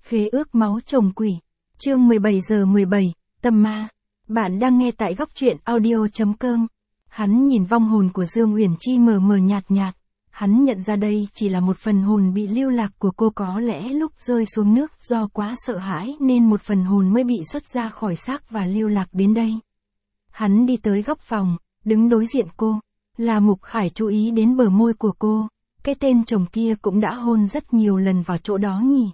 Khế ước máu chồng quỷ. Chương 17 giờ 17, tâm ma. Bạn đang nghe tại góc truyện audio.com. Hắn nhìn vong hồn của Dương Uyển Chi mờ mờ nhạt nhạt. Hắn nhận ra đây chỉ là một phần hồn bị lưu lạc của cô, có lẽ lúc rơi xuống nước do quá sợ hãi nên một phần hồn mới bị xuất ra khỏi xác và lưu lạc đến đây. Hắn đi tới góc phòng, đứng đối diện cô. La Mục Khải chú ý đến bờ môi của cô. Cái tên chồng kia cũng đã hôn rất nhiều lần vào chỗ đó nhỉ.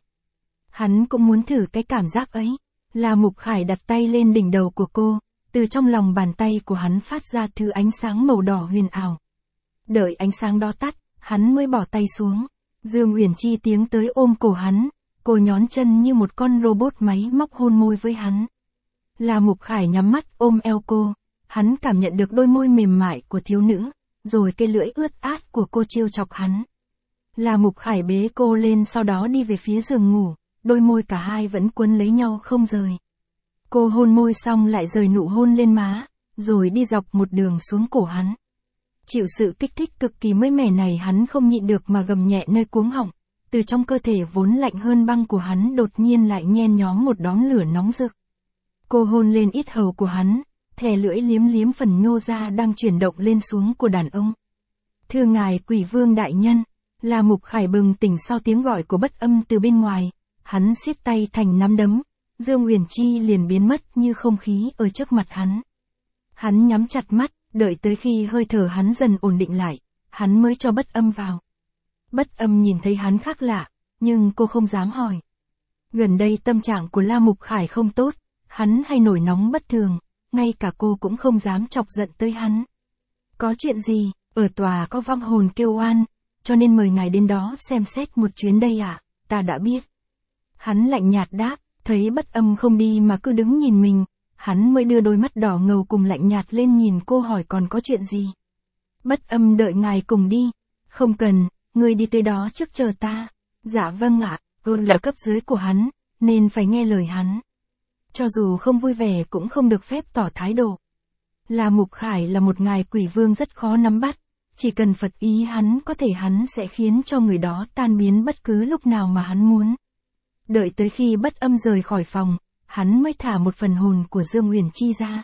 Hắn cũng muốn thử cái cảm giác ấy. La Mục Khải đặt tay lên đỉnh đầu của cô, từ trong lòng bàn tay của hắn phát ra thứ ánh sáng màu đỏ huyền ảo. Đợi ánh sáng đó tắt, hắn mới bỏ tay xuống. Dương Uyển Chi tiến tới ôm cổ hắn, cô nhón chân như một con robot máy móc hôn môi với hắn. La Mục Khải nhắm mắt ôm eo cô, hắn cảm nhận được đôi môi mềm mại của thiếu nữ, rồi cái lưỡi ướt át của cô trêu chọc hắn. La Mục Khải bế cô lên, sau đó đi về phía giường ngủ, đôi môi cả hai vẫn quấn lấy nhau không rời. Cô hôn môi xong lại rời nụ hôn lên má, rồi đi dọc một đường xuống cổ hắn. Chịu sự kích thích cực kỳ mới mẻ này, hắn không nhịn được mà gầm nhẹ nơi cuống họng. Từ trong cơ thể vốn lạnh hơn băng của hắn đột nhiên lại nhen nhóm một đốm lửa nóng rực. Cô hôn lên yết hầu của hắn, thè lưỡi liếm liếm phần nhô ra đang chuyển động lên xuống của đàn ông. Thưa ngài Quỷ Vương đại nhân. La Mục Khải bừng tỉnh sau tiếng gọi của Bất Âm từ bên ngoài. Hắn siết tay thành nắm đấm. Dương Uyển Chi liền biến mất như không khí ở trước mặt hắn. Hắn nhắm chặt mắt, đợi tới khi hơi thở hắn dần ổn định lại, hắn mới cho Bất Âm vào. Bất Âm nhìn thấy hắn khác lạ, nhưng cô không dám hỏi. Gần đây tâm trạng của La Mục Khải không tốt, hắn hay nổi nóng bất thường, ngay cả cô cũng không dám chọc giận tới hắn. Có chuyện gì? Ở tòa có vong hồn kêu oan, cho nên mời ngài đến đó xem xét một chuyến đây ạ. Ta đã biết. Hắn lạnh nhạt đáp, thấy Bất Âm không đi mà cứ đứng nhìn mình, hắn mới đưa đôi mắt đỏ ngầu cùng lạnh nhạt lên nhìn cô, hỏi còn có chuyện gì. Bất Âm đợi ngài cùng đi. Không cần, ngươi đi tới đó trước chờ ta. Dạ vâng ạ. Cô là cấp dưới của hắn, nên phải nghe lời hắn. Cho dù không vui vẻ cũng không được phép tỏ thái độ. La Mục Khải là một ngài quỷ vương rất khó nắm bắt. Chỉ cần Phật ý hắn có thể, hắn sẽ khiến cho người đó tan biến bất cứ lúc nào mà hắn muốn. Đợi tới khi Bất Âm rời khỏi phòng, hắn mới thả một phần hồn của Dương Uyển Chi ra.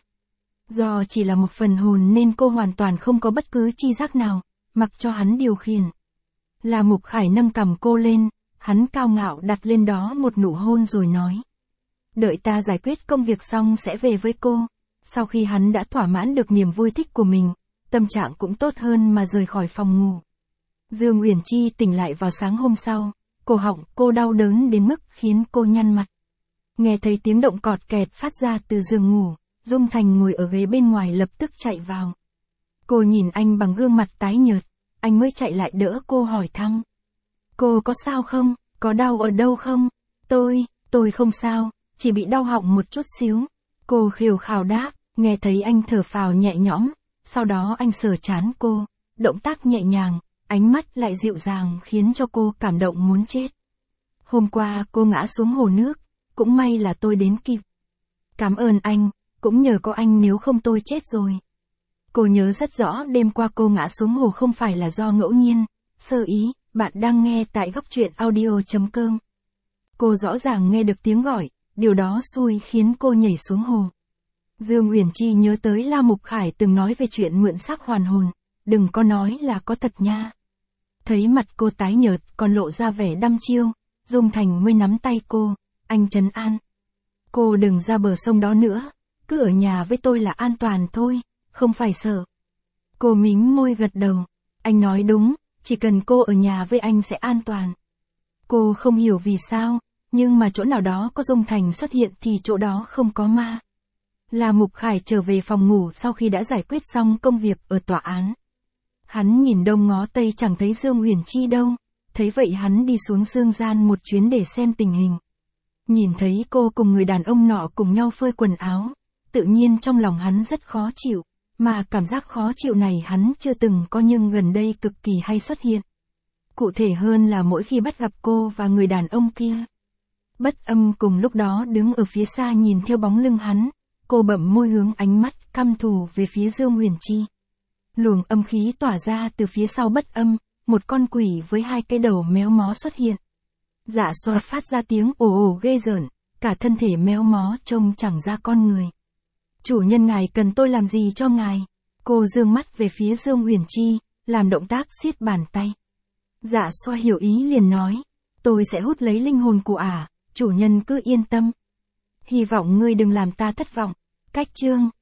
Do chỉ là một phần hồn nên cô hoàn toàn không có bất cứ chi giác nào, mặc cho hắn điều khiển. La Mục Khải nâng cằm cô lên, hắn cao ngạo đặt lên đó một nụ hôn rồi nói. Đợi ta giải quyết công việc xong sẽ về với cô. Sau khi hắn đã thỏa mãn được niềm vui thích của mình, tâm trạng cũng tốt hơn mà rời khỏi phòng ngủ. Dương Uyển Chi tỉnh lại vào sáng hôm sau, cổ họng cô đau đớn đến mức khiến cô nhăn mặt. Nghe thấy tiếng động cọt kẹt phát ra từ giường ngủ, Dung Thành ngồi ở ghế bên ngoài lập tức chạy vào. Cô nhìn anh bằng gương mặt tái nhợt, anh mới chạy lại đỡ cô hỏi thăm. Cô có sao không? Có đau ở đâu không? Tôi không sao, chỉ bị đau họng một chút xíu. Cô khều khào đáp, nghe thấy anh thở phào nhẹ nhõm. Sau đó anh sờ trán cô, động tác nhẹ nhàng, ánh mắt lại dịu dàng khiến cho cô cảm động muốn chết. Hôm qua cô ngã xuống hồ nước, cũng may là tôi đến kịp. Cảm ơn anh, cũng nhờ có anh nếu không tôi chết rồi. Cô nhớ rất rõ đêm qua cô ngã xuống hồ không phải là do ngẫu nhiên. Sơ ý, bạn đang nghe tại góc truyện audio.com. Cô rõ ràng nghe được tiếng gọi, điều đó xui khiến cô nhảy xuống hồ. Dương Uyển Chi nhớ tới La Mục Khải từng nói về chuyện mượn xác hoàn hồn, đừng có nói là có thật nha. Thấy mặt cô tái nhợt còn lộ ra vẻ đăm chiêu, Dung Thành mới nắm tay cô, anh trấn an. Cô đừng ra bờ sông đó nữa, cứ ở nhà với tôi là an toàn thôi, không phải sợ. Cô mím môi gật đầu, anh nói đúng, chỉ cần cô ở nhà với anh sẽ an toàn. Cô không hiểu vì sao, nhưng mà chỗ nào đó có Dung Thành xuất hiện thì chỗ đó không có ma. La Mục Khải trở về phòng ngủ sau khi đã giải quyết xong công việc ở tòa án. Hắn nhìn đông ngó tây chẳng thấy Dương Uyển Chi đâu, thấy vậy hắn đi xuống dương gian một chuyến để xem tình hình. Nhìn thấy cô cùng người đàn ông nọ cùng nhau phơi quần áo, tự nhiên trong lòng hắn rất khó chịu, mà cảm giác khó chịu này hắn chưa từng có nhưng gần đây cực kỳ hay xuất hiện. Cụ thể hơn là mỗi khi bắt gặp cô và người đàn ông kia. Bất Âm cùng lúc đó đứng ở phía xa nhìn theo bóng lưng hắn. Cô bậm môi hướng ánh mắt căm thù về phía Dương Uyển Chi. Luồng âm khí tỏa ra từ phía sau Bất Âm, một con quỷ với hai cái đầu méo mó xuất hiện. Dạ xoa phát ra tiếng ồ ồ ghê rợn, cả thân thể méo mó trông chẳng ra con người. Chủ nhân ngài cần tôi làm gì cho ngài? Cô dương mắt về phía Dương Uyển Chi, làm động tác siết bàn tay. Dạ xoa hiểu ý liền nói, tôi sẽ hút lấy linh hồn của ả, chủ nhân cứ yên tâm. Hy vọng ngươi đừng làm ta thất vọng. Cách chương